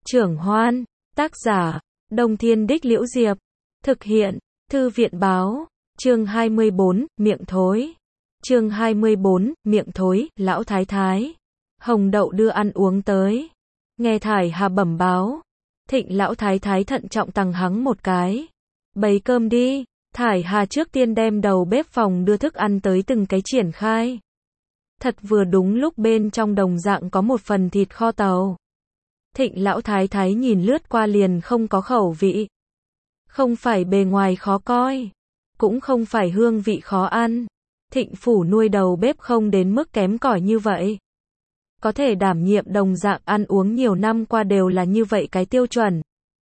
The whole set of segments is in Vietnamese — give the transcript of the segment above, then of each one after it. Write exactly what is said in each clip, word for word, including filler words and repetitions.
Trưởng Hoan, tác giả, Đông Thiên Đích Liễu Diệp, thực hiện, Thư viện báo, chương hai mươi bốn, miệng thối. Chương hai mươi bốn, miệng thối, lão thái thái. Hồng Đậu đưa ăn uống tới. Nghe Thải Hà bẩm báo. Thịnh lão thái thái thận trọng tằng hắng một cái. Bày cơm đi. Thải Hà trước tiên đem đầu bếp phòng đưa thức ăn tới từng cái triển khai. Thật vừa đúng lúc bên trong đồng dạng có một phần thịt kho tàu. Thịnh lão thái thái nhìn lướt qua liền không có khẩu vị. Không phải bề ngoài khó coi, cũng không phải hương vị khó ăn. Thịnh phủ nuôi đầu bếp không đến mức kém cỏi như vậy. Có thể đảm nhiệm đồng dạng ăn uống nhiều năm qua đều là như vậy cái tiêu chuẩn.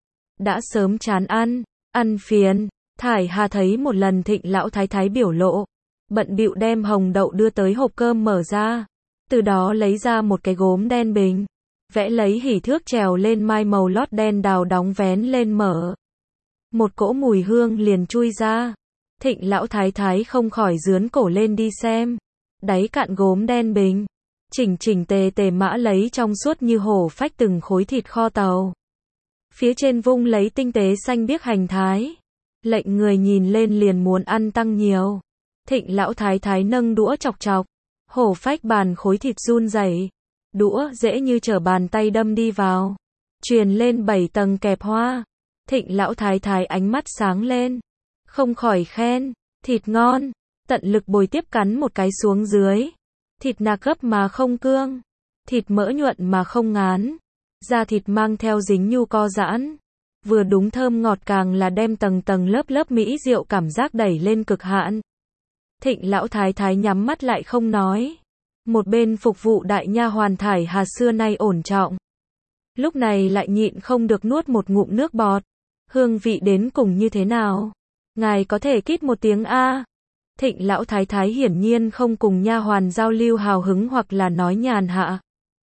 Đã sớm chán ăn, ăn phiền. Thải Hà thấy một lần Thịnh lão thái thái biểu lộ, bận bịu đem Hồng Đậu đưa tới hộp cơm mở ra, từ đó lấy ra một cái gốm đen bình, vẽ lấy hỉ thước trèo lên mai màu lót đen đào đóng vén lên mở. Một cỗ mùi hương liền chui ra. Thịnh lão thái thái không khỏi dướn cổ lên đi xem. Đáy cạn gốm đen bình, chỉnh chỉnh tề tề mã lấy trong suốt như hổ phách từng khối thịt kho tàu. Phía trên vung lấy tinh tế xanh biếc hành thái. Lệnh người nhìn lên liền muốn ăn tăng nhiều. Thịnh lão thái thái nâng đũa chọc chọc. Hổ phách bàn khối thịt run rẩy. Đũa dễ như trở bàn tay đâm đi vào. Truyền lên bảy tầng kẹp hoa. Thịnh lão thái thái ánh mắt sáng lên. Không khỏi khen. Thịt ngon. Tận lực bồi tiếp cắn một cái xuống dưới. Thịt nạc gấp mà không cương. Thịt mỡ nhuận mà không ngán. Da thịt mang theo dính nhu co giãn. Vừa đúng thơm ngọt càng là đem tầng tầng lớp lớp mỹ rượu cảm giác đẩy lên cực hạn. Thịnh lão thái thái nhắm mắt lại không nói. Một bên phục vụ đại nha hoàn Thải Hà xưa nay ổn trọng. Lúc này lại nhịn không được nuốt một ngụm nước bọt. Hương vị đến cùng như thế nào? Ngài có thể kít một tiếng a? Thịnh lão thái thái hiển nhiên không cùng nha hoàn giao lưu hào hứng hoặc là nói nhàn hạ,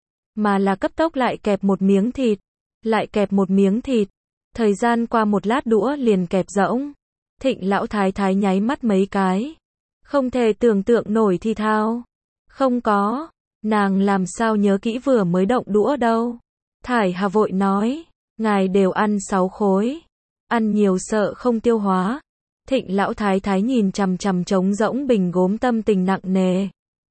mà là cấp tốc lại kẹp một miếng thịt, lại kẹp một miếng thịt. Thời gian qua một lát đũa liền kẹp rỗng. Thịnh lão thái thái nháy mắt mấy cái. Không thể tưởng tượng nổi thì thao. Không có. Nàng làm sao nhớ kỹ vừa mới động đũa đâu. Thải Hà vội nói. Ngài đều ăn sáu khối. Ăn nhiều sợ không tiêu hóa. Thịnh lão thái thái nhìn chằm chằm trống rỗng bình gốm tâm tình nặng nề.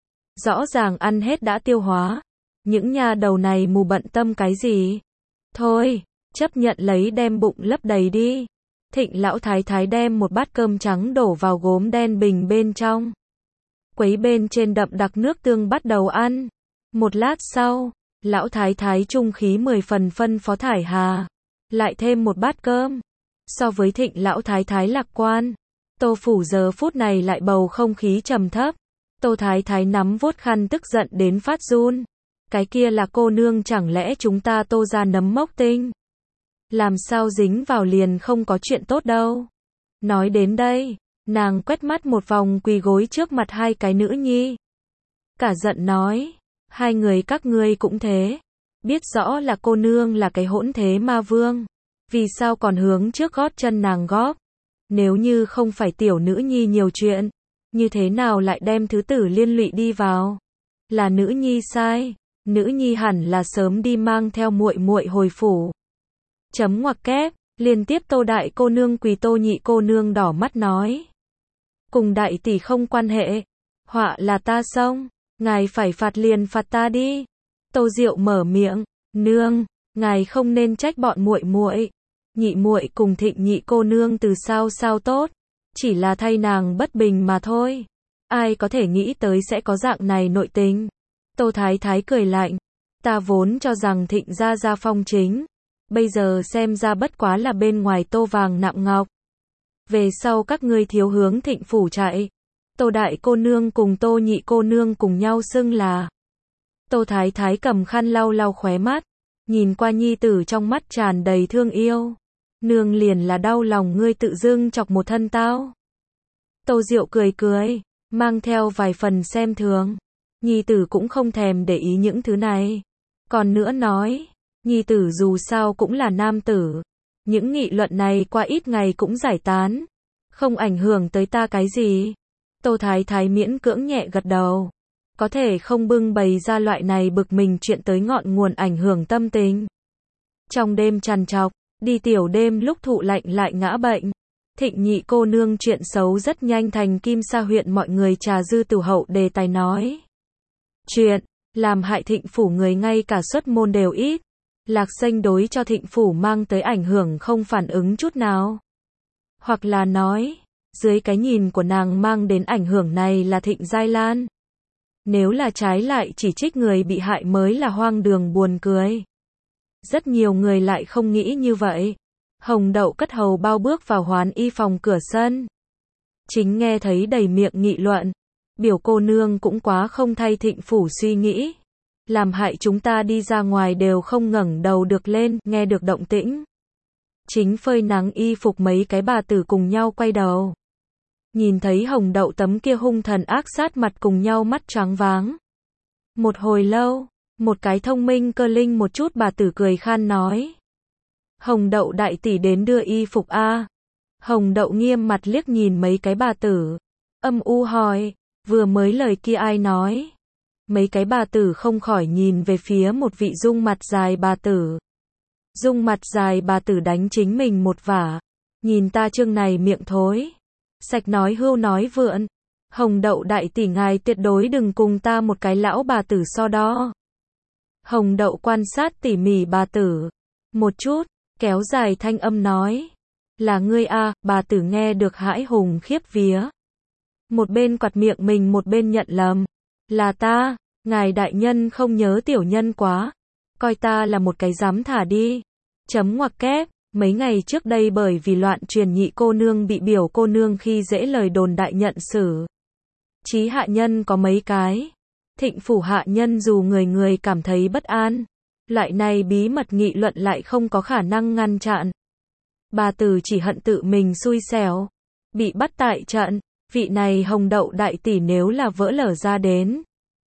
Rõ ràng ăn hết đã tiêu hóa. Những nhà đầu này mù bận tâm cái gì. Thôi. Chấp nhận lấy đem bụng lấp đầy đi. Thịnh lão thái thái đem một bát cơm trắng đổ vào gốm đen bình bên trong. Quấy bên trên đậm đặc nước tương bắt đầu ăn. Một lát sau, lão thái thái trung khí mười phần phân phó Thải Hà. Lại thêm một bát cơm. So với Thịnh lão thái thái lạc quan, Tô phủ giờ phút này lại bầu không khí trầm thấp. Tô thái thái nắm vuốt khăn tức giận đến phát run. Cái kia là cô nương chẳng lẽ chúng ta Tô ra nấm mốc tinh. Làm sao dính vào liền không có chuyện tốt đâu. Nói đến đây, nàng quét mắt một vòng quỳ gối trước mặt hai cái nữ nhi. Cả giận nói, hai người các ngươi cũng thế. Biết rõ là cô nương là cái hỗn thế ma vương. Vì sao còn hướng trước gót chân nàng góp. Nếu như không phải tiểu nữ nhi nhiều chuyện, như thế nào lại đem thứ tử liên lụy đi vào. Là nữ nhi sai, nữ nhi hẳn là sớm đi mang theo muội muội hồi phủ. Chấm ngoặc kép, liên tiếp Tô đại cô nương quỳ Tô nhị cô nương đỏ mắt nói. Cùng đại tỷ không quan hệ, họa là ta xong, ngài phải phạt liền phạt ta đi. Tô Diệu mở miệng, nương, ngài không nên trách bọn muội muội. Nhị muội cùng Thịnh nhị cô nương từ sao sao tốt, chỉ là thay nàng bất bình mà thôi. Ai có thể nghĩ tới sẽ có dạng này nội tình. Tô thái thái cười lạnh, ta vốn cho rằng Thịnh gia gia phong chính. Bây giờ xem ra bất quá là bên ngoài tô vàng nạm ngọc. Về sau các ngươi thiếu hướng Thịnh phủ chạy. Tô đại cô nương cùng Tô nhị cô nương cùng nhau xưng là. Tô thái thái cầm khăn lau lau khóe mắt. Nhìn qua nhi tử trong mắt tràn đầy thương yêu. Nương liền là đau lòng ngươi tự dưng chọc một thân tao. Tô Diệu cười cười, mang theo vài phần xem thường. Nhi tử cũng không thèm để ý những thứ này. Còn nữa nói. Nhi tử dù sao cũng là nam tử. Những nghị luận này qua ít ngày cũng giải tán. Không ảnh hưởng tới ta cái gì. Tô thái thái miễn cưỡng nhẹ gật đầu. Có thể không bưng bày ra loại này bực mình chuyện tới ngọn nguồn ảnh hưởng tâm tình. Trong đêm trằn trọc, đi tiểu đêm lúc thụ lạnh lại ngã bệnh. Thịnh nhị cô nương chuyện xấu rất nhanh thành Kim Sa huyện mọi người trà dư tử hậu đề tài nói. Chuyện, làm hại Thịnh phủ người ngay cả xuất môn đều ít. Lạc Xanh đối cho Thịnh phủ mang tới ảnh hưởng không phản ứng chút nào. Hoặc là nói, dưới cái nhìn của nàng mang đến ảnh hưởng này là Thịnh Giai Lan. Nếu là trái lại chỉ trích người bị hại mới là hoang đường buồn cười. Rất nhiều người lại không nghĩ như vậy. Hồng Đậu cất hầu bao bước vào Hoán y phòng cửa sân. Chính nghe thấy đầy miệng nghị luận. Biểu cô nương cũng quá không thay Thịnh phủ suy nghĩ. Làm hại chúng ta đi ra ngoài đều không ngẩng đầu được lên, nghe được động tĩnh. Chính phơi nắng y phục mấy cái bà tử cùng nhau quay đầu. Nhìn thấy Hồng Đậu tấm kia hung thần ác sát mặt cùng nhau mắt choáng váng. Một hồi lâu, một cái thông minh cơ linh một chút bà tử cười khan nói. Hồng Đậu đại tỷ đến đưa y phục a. Hồng Đậu nghiêm mặt liếc nhìn mấy cái bà tử. Âm u hỏi, vừa mới lời kia ai nói? Mấy cái bà tử không khỏi nhìn về phía một vị dung mặt dài bà tử. Dung mặt dài bà tử đánh chính mình một vả. Nhìn ta chương này miệng thối. Sạch nói hưu nói vượn. Hồng Đậu đại tỷ ngài tuyệt đối đừng cùng ta một cái lão bà tử so đo. Hồng Đậu quan sát tỉ mỉ bà tử. Một chút, kéo dài thanh âm nói. Là ngươi a, bà tử nghe được hãi hùng khiếp vía. Một bên quạt miệng mình một bên nhận lầm. Là ta, ngài đại nhân không nhớ tiểu nhân quá. Coi ta là một cái dám thả đi. Chấm ngoặc kép, mấy ngày trước đây bởi vì loạn truyền nhị cô nương bị biểu cô nương khi dễ lời đồn đại nhận xử. Chí hạ nhân có mấy cái. Thịnh phủ hạ nhân dù người người cảm thấy bất an. Loại này bí mật nghị luận lại không có khả năng ngăn chặn. Bà tử chỉ hận tự mình xui xẻo. Bị bắt tại trận, vị này Hồng Đậu đại tỷ nếu là vỡ lở ra đến.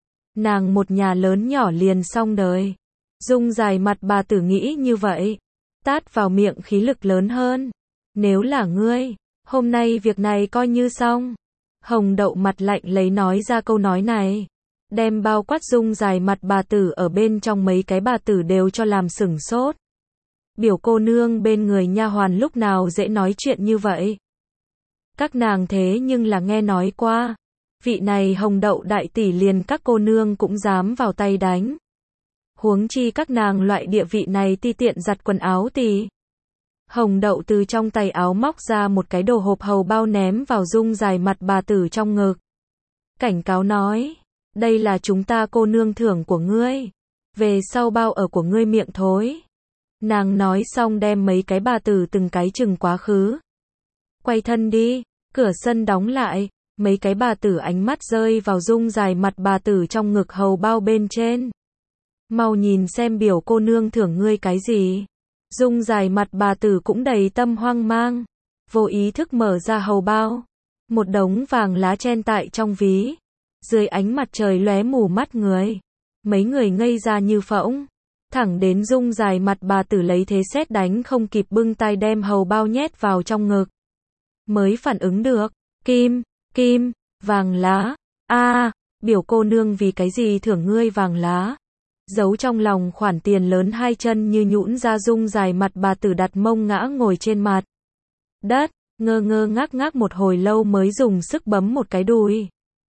Nàng một nhà lớn nhỏ liền xong đời. Dung dài mặt bà tử nghĩ như vậy. Tát vào miệng khí lực lớn hơn. Nếu là ngươi, hôm nay việc này coi như xong. Hồng Đậu mặt lạnh lấy nói ra câu nói này. Đem bao quát dung dài mặt bà tử ở bên trong mấy cái bà tử đều cho làm sửng sốt. Biểu cô nương bên người nha hoàn lúc nào dễ nói chuyện như vậy. Các nàng thế nhưng là nghe nói qua. Vị này Hồng Đậu đại tỷ liền các cô nương cũng dám vào tay đánh. Huống chi các nàng loại địa vị này ti tiện giặt quần áo tì. Hồng Đậu từ trong tay áo móc ra một cái đồ hộp hầu bao ném vào dung dài mặt bà tử trong ngực. Cảnh cáo nói, đây là chúng ta cô nương thưởng của ngươi. Về sau bao ở của ngươi miệng thối. Nàng nói xong đem mấy cái bà tử từng cái chừng quá khứ. Quay thân đi, cửa sân đóng lại, mấy cái bà tử ánh mắt rơi vào dung dài mặt bà tử trong ngực hầu bao bên trên. Mau nhìn xem biểu cô nương thưởng ngươi cái gì. Dung dài mặt bà tử cũng đầy tâm hoang mang. Vô ý thức mở ra hầu bao. Một đống vàng lá chen tại trong ví. Dưới ánh mặt trời lóe mù mắt người. Mấy người ngây ra như phỗng. Thẳng đến dung dài mặt bà tử lấy thế sét đánh không kịp bưng tay đem hầu bao nhét vào trong ngực. Mới phản ứng được. Kim, kim, vàng lá. A, biểu cô nương vì cái gì thưởng ngươi vàng lá. Giấu trong lòng khoản tiền lớn hai chân như nhũn ra dung dài mặt bà tử đặt mông ngã ngồi trên mặt đất, ngơ ngơ ngác ngác một hồi lâu mới dùng sức bấm một cái đùi.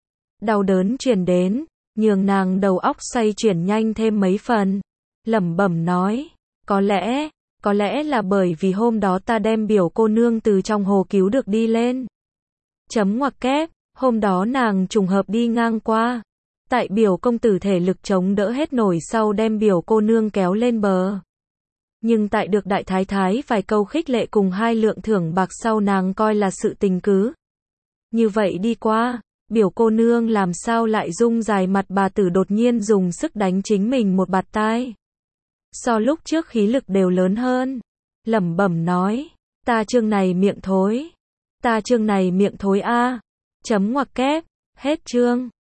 Đau đớn truyền đến, nhường nàng đầu óc xoay chuyển nhanh thêm mấy phần. Lẩm bẩm nói, có lẽ, có lẽ là bởi vì hôm đó ta đem biểu cô nương từ trong hồ cứu được đi lên. Chấm ngoặc kép, hôm đó nàng trùng hợp đi ngang qua. Tại biểu công tử thể lực chống đỡ hết nổi sau đem biểu cô nương kéo lên bờ. Nhưng tại được đại thái thái vài câu khích lệ cùng hai lượng thưởng bạc sau nàng coi là sự tình cứ. Như vậy đi qua, biểu cô nương làm sao lại dung dài mặt bà tử đột nhiên dùng sức đánh chính mình một bạt tai. So lúc trước khí lực đều lớn hơn. Lẩm bẩm nói, ta chương này miệng thối. Ta chương này miệng thối a. Chấm ngoặc kép, hết chương.